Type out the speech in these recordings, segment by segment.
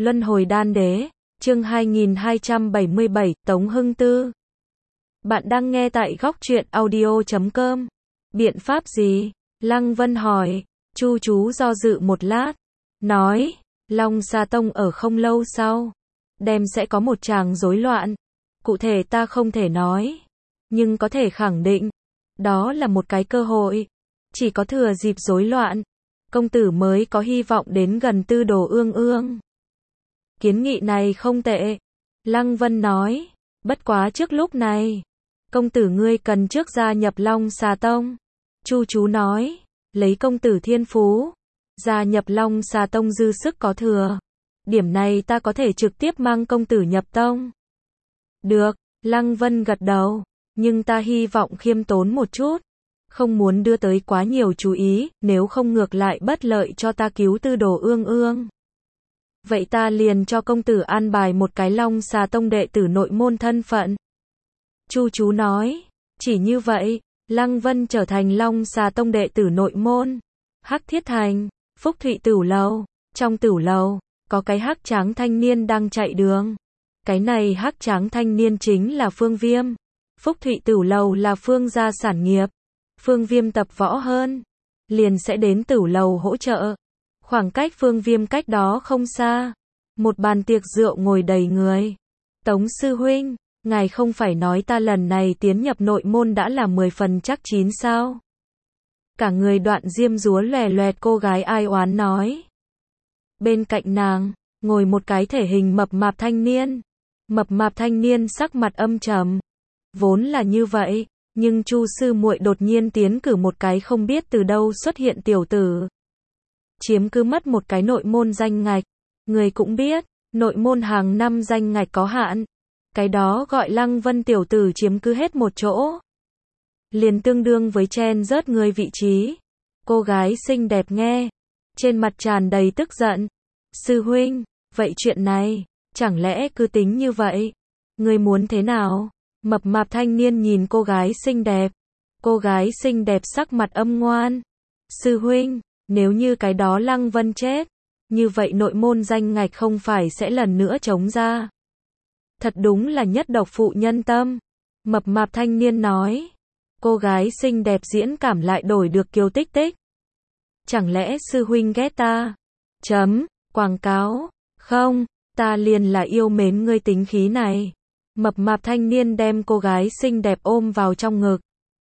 Luân hồi đan đế, chương 2277, Tống Hưng Tư. Bạn đang nghe tại góc truyện audio.com. Biện pháp gì? Lăng Vân hỏi. Chu chú do dự một lát, nói, Long Sa Tông ở không lâu sau, đem sẽ có một tràng rối loạn. Cụ thể ta không thể nói, nhưng có thể khẳng định, đó là một cái cơ hội. Chỉ có thừa dịp rối loạn, công tử mới có hy vọng đến gần Tư Đồ Ương Ương. Kiến nghị này không tệ, Lăng Vân nói, bất quá trước lúc này, công tử ngươi cần trước gia nhập Long Sa Tông. Chu chú nói, lấy công tử thiên phú, gia nhập Long Sa Tông dư sức có thừa. Điểm này ta có thể trực tiếp mang công tử nhập tông. Được, Lăng Vân gật đầu, nhưng ta hy vọng khiêm tốn một chút, không muốn đưa tới quá nhiều chú ý, nếu không ngược lại bất lợi cho ta cứu Tư Đồ Ương Ương. Vậy ta liền cho công tử an bài một cái Long Sa Tông đệ tử nội môn thân phận. Chu chú nói, chỉ như vậy, Lăng Vân trở thành Long Sa Tông đệ tử nội môn. Hắc Thiết Thành, Phúc Thụy Tửu Lầu, trong tửu lầu, có cái hắc tráng thanh niên đang chạy đường. Cái này hắc tráng thanh niên chính là Phương Viêm. Phúc Thụy Tửu Lầu là Phương gia sản nghiệp. Phương Viêm tập võ hơn, liền sẽ đến tửu lầu hỗ trợ. Khoảng cách Phương Viêm cách đó không xa, một bàn tiệc rượu ngồi đầy người. Tống sư huynh, ngài không phải nói ta lần này tiến nhập nội môn đã là 10 phần chắc chín sao? Cả người Đoạn Diêm Dúa lòe loẹt cô gái ai oán nói. Bên cạnh nàng, ngồi một cái thể hình mập mạp thanh niên. Mập mạp thanh niên sắc mặt âm trầm. Vốn là như vậy, nhưng Chu sư muội đột nhiên tiến cử một cái không biết từ đâu xuất hiện tiểu tử. Chiếm cứ mất một cái nội môn danh ngạch. Người cũng biết, nội môn hàng năm danh ngạch có hạn. Cái đó gọi Lăng Vân tiểu tử chiếm cứ hết một chỗ, liền tương đương với chen rớt người vị trí. Cô gái xinh đẹp nghe, trên mặt tràn đầy tức giận. Sư huynh, vậy chuyện này, chẳng lẽ cứ tính như vậy? Người muốn thế nào? Mập mạp thanh niên nhìn cô gái xinh đẹp. Cô gái xinh đẹp sắc mặt âm ngoan. Sư huynh, nếu như cái đó Lăng Vân chết, như vậy nội môn danh ngạch không phải sẽ lần nữa trống ra. Thật đúng là nhất độc phụ nhân tâm. Mập mạp thanh niên nói. Cô gái xinh đẹp diễn cảm lại đổi được kiều tích tích. Chẳng lẽ sư huynh ghét ta? Quảng cáo. Không, ta liền là yêu mến ngươi tính khí này. Mập mạp thanh niên đem cô gái xinh đẹp ôm vào trong ngực.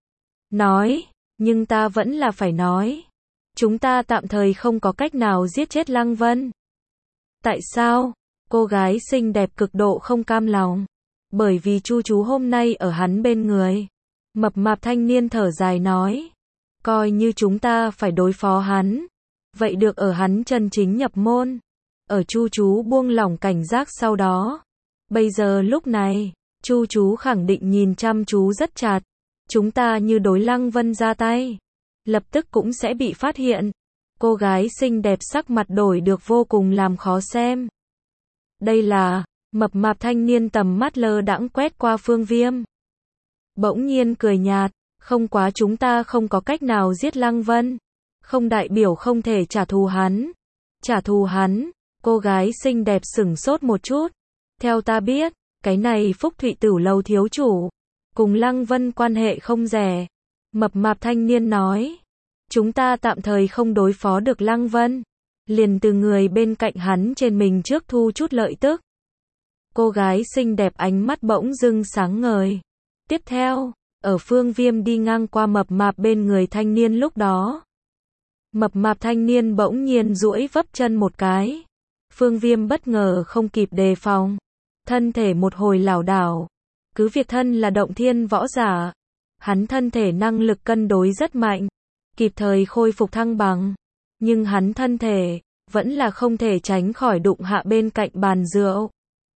Nói, nhưng ta vẫn là phải nói. Chúng ta tạm thời không có cách nào giết chết Lăng Vân. Tại sao? Cô gái xinh đẹp cực độ không cam lòng. Bởi vì Chu chú hôm nay ở hắn bên người. Mập mạp thanh niên thở dài nói. Coi như chúng ta phải đối phó hắn. Vậy được ở hắn chân chính nhập môn. Ở Chu chú buông lỏng cảnh giác sau đó. Bây giờ lúc này, Chu chú khẳng định nhìn chăm chú rất chặt. Chúng ta như đối Lăng Vân ra tay, lập tức cũng sẽ bị phát hiện. Cô gái xinh đẹp sắc mặt đổi được vô cùng làm khó xem. Đây là, mập mạp thanh niên tầm mắt lơ đãng quét qua Phương Viêm. Bỗng nhiên cười nhạt, không quá chúng ta không có cách nào giết Lăng Vân. Không đại biểu không thể trả thù hắn. Trả thù hắn, cô gái xinh đẹp sửng sốt một chút. Theo ta biết, cái này Phúc Thụy Tửu Lầu thiếu chủ, cùng Lăng Vân quan hệ không rẻ. Mập mạp thanh niên nói, chúng ta tạm thời không đối phó được Lăng Vân, liền từ người bên cạnh hắn trên mình trước thu chút lợi tức. Cô gái xinh đẹp ánh mắt bỗng dưng sáng ngời. Tiếp theo, ở Phương Viêm đi ngang qua mập mạp bên người thanh niên lúc đó. Mập mạp thanh niên bỗng nhiên duỗi vấp chân một cái. Phương Viêm bất ngờ không kịp đề phòng. Thân thể một hồi lảo đảo. Cứ việc thân là động thiên võ giả, hắn thân thể năng lực cân đối rất mạnh, kịp thời khôi phục thăng bằng. Nhưng hắn thân thể, vẫn là không thể tránh khỏi đụng hạ bên cạnh bàn rượu.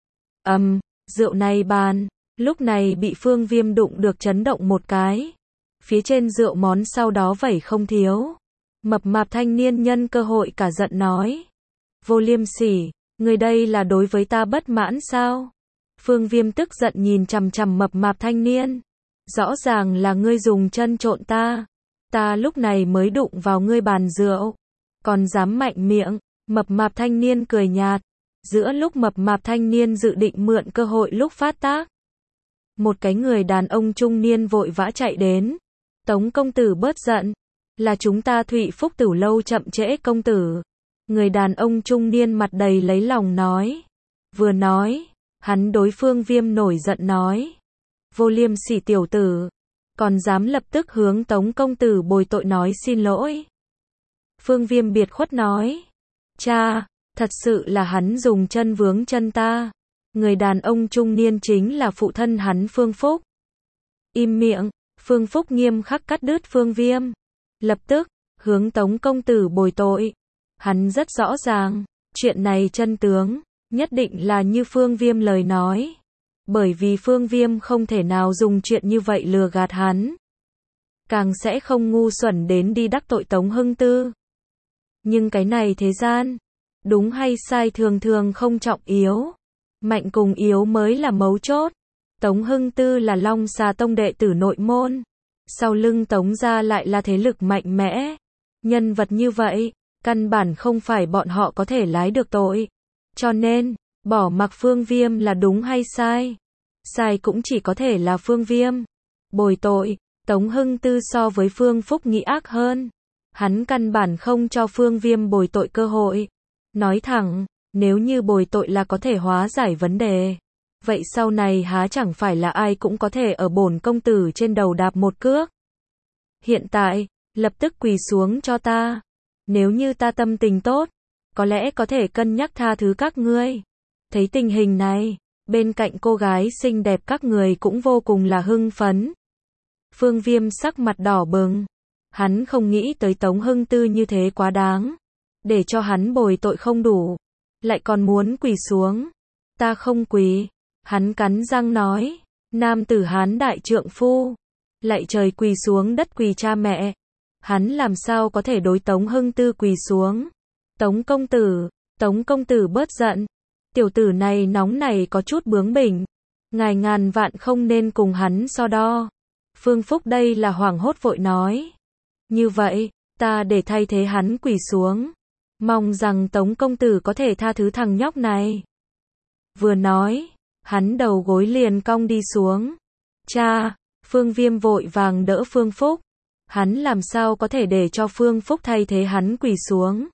Rượu này bàn, lúc này bị Phương Viêm đụng được chấn động một cái. Phía trên rượu món sau đó vẩy không thiếu. Mập mạp thanh niên nhân cơ hội cả giận nói. Vô liêm sỉ, người đây là đối với ta bất mãn sao? Phương Viêm tức giận nhìn chằm chằm mập mạp thanh niên. Rõ ràng là ngươi dùng chân trộn ta. Ta lúc này mới đụng vào ngươi bàn rượu. Còn dám mạnh miệng. Mập mạp thanh niên cười nhạt. Giữa lúc mập mạp thanh niên dự định mượn cơ hội lúc phát tác, một cái người đàn ông trung niên vội vã chạy đến. Tống công tử bớt giận, là chúng ta Thụy Phúc Tửu lâu chậm trễ công tử. Người đàn ông trung niên mặt đầy lấy lòng nói. Vừa nói, hắn đối Phương Viêm nổi giận nói. Vô liêm sỉ tiểu tử, còn dám lập tức hướng Tống công tử bồi tội nói xin lỗi. Phương Viêm biệt khuất nói. Cha, thật sự là hắn dùng chân vướng chân ta. Người đàn ông trung niên chính là phụ thân hắn Phương Phúc. Im miệng, Phương Phúc nghiêm khắc cắt đứt Phương Viêm. Lập tức, hướng Tống công tử bồi tội. Hắn rất rõ ràng, chuyện này chân tướng, nhất định là như Phương Viêm lời nói. Bởi vì Phương Viêm không thể nào dùng chuyện như vậy lừa gạt hắn. Càng sẽ không ngu xuẩn đến đi đắc tội Tống Hưng Tư. Nhưng cái này thế gian, đúng hay sai thường thường không trọng yếu. Mạnh cùng yếu mới là mấu chốt. Tống Hưng Tư là Long Xà Tông đệ tử nội môn. Sau lưng Tống gia lại là thế lực mạnh mẽ. Nhân vật như vậy, căn bản không phải bọn họ có thể lái được tội. Cho nên, bỏ mặc Phương Viêm là đúng hay sai. Sai cũng chỉ có thể là Phương Viêm. Bồi tội, Tống Hưng Tư so với Phương Phúc nghĩ ác hơn. Hắn căn bản không cho Phương Viêm bồi tội cơ hội. Nói thẳng, nếu như bồi tội là có thể hóa giải vấn đề, vậy sau này há chẳng phải là ai cũng có thể ở bổn công tử trên đầu đạp một cước. Hiện tại, lập tức quỳ xuống cho ta. Nếu như ta tâm tình tốt, có lẽ có thể cân nhắc tha thứ các ngươi. Thấy tình hình này, bên cạnh cô gái xinh đẹp các người cũng vô cùng là hưng phấn. Phương Viêm sắc mặt đỏ bừng. Hắn không nghĩ tới Tống Hưng Tư như thế quá đáng. Để cho hắn bồi tội không đủ, lại còn muốn quỳ xuống. Ta không quỳ. Hắn cắn răng nói. Nam tử Hán đại trượng phu, lạy trời quỳ xuống đất quỳ cha mẹ. Hắn làm sao có thể đối Tống Hưng Tư quỳ xuống. Tống công tử bớt giận. Tiểu tử này nóng này có chút bướng bỉnh. Ngài ngàn vạn không nên cùng hắn so đo. Phương Phúc đây là hoảng hốt vội nói. Như vậy, ta để thay thế hắn quỳ xuống. Mong rằng Tống công tử có thể tha thứ thằng nhóc này. Vừa nói, hắn đầu gối liền cong đi xuống. Cha, Phương Viêm vội vàng đỡ Phương Phúc. Hắn làm sao có thể để cho Phương Phúc thay thế hắn quỳ xuống.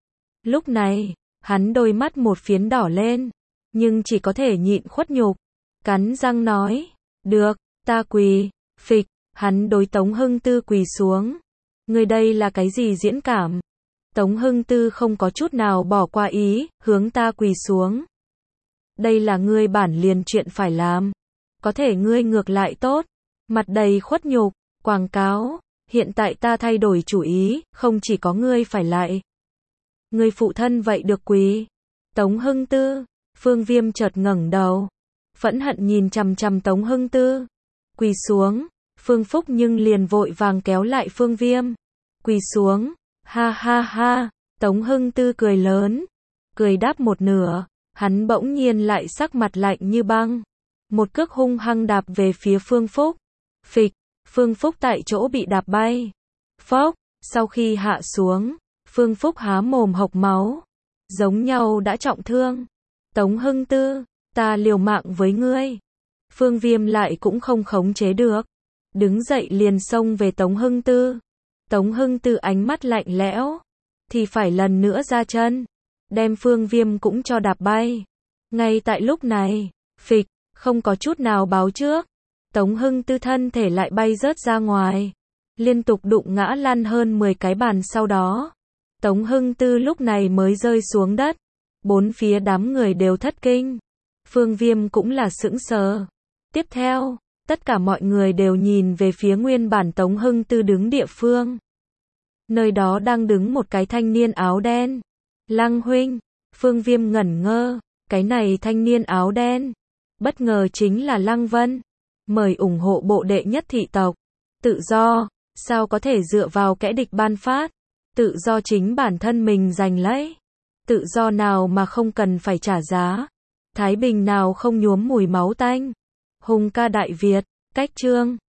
Lúc này, hắn đôi mắt một phiến đỏ lên, nhưng chỉ có thể nhịn khuất nhục. Cắn răng nói, được, ta quỳ. Phịch, hắn đối Tống Hưng Tư quỳ xuống. Người đây là cái gì diễn cảm? Tống Hưng Tư không có chút nào bỏ qua ý, hướng ta quỳ xuống. Đây là ngươi bản liền chuyện phải làm. Có thể ngươi ngược lại tốt. Mặt đầy khuất nhục, quảng cáo. Hiện tại ta thay đổi chủ ý, không chỉ có ngươi phải lại. Ngươi phụ thân vậy được quỳ. Tống Hưng Tư, Phương Viêm chợt ngẩng đầu. Phẫn hận nhìn chằm chằm Tống Hưng Tư. Quỳ xuống, Phương Phúc nhưng liền vội vàng kéo lại Phương Viêm. Quỳ xuống, ha ha ha, Tống Hưng Tư cười lớn. Cười đáp một nửa, hắn bỗng nhiên lại sắc mặt lạnh như băng. Một cước hung hăng đạp về phía Phương Phúc. Phịch, Phương Phúc tại chỗ bị đạp bay. Phốc, sau khi hạ xuống, Phương Phúc há mồm hộc máu. Giống nhau đã trọng thương. Tống Hưng Tư, ta liều mạng với ngươi. Phương Viêm lại cũng không khống chế được. Đứng dậy liền xông về Tống Hưng Tư. Tống Hưng Tư ánh mắt lạnh lẽo. Thì phải lần nữa ra chân. Đem Phương Viêm cũng cho đạp bay. Ngay tại lúc này, phịch, không có chút nào báo trước. Tống Hưng Tư thân thể lại bay rớt ra ngoài. Liên tục đụng ngã lăn hơn 10 cái bàn sau đó. Tống Hưng Tư lúc này mới rơi xuống đất. Bốn phía đám người đều thất kinh. Phương Viêm cũng là sững sờ. Tiếp theo, tất cả mọi người đều nhìn về phía nguyên bản Tống Hưng Tư đứng địa phương. Nơi đó đang đứng một cái thanh niên áo đen. Lăng huynh, Phương Viêm ngẩn ngơ, cái này thanh niên áo đen. Bất ngờ chính là Lăng Vân. Mời ủng hộ bộ đệ nhất thị tộc. Tự do, sao có thể dựa vào kẻ địch ban phát. Tự do chính bản thân mình giành lấy. Tự do nào mà không cần phải trả giá. Thái bình nào không nhuốm mùi máu tanh. Hùng ca Đại Việt, cách chương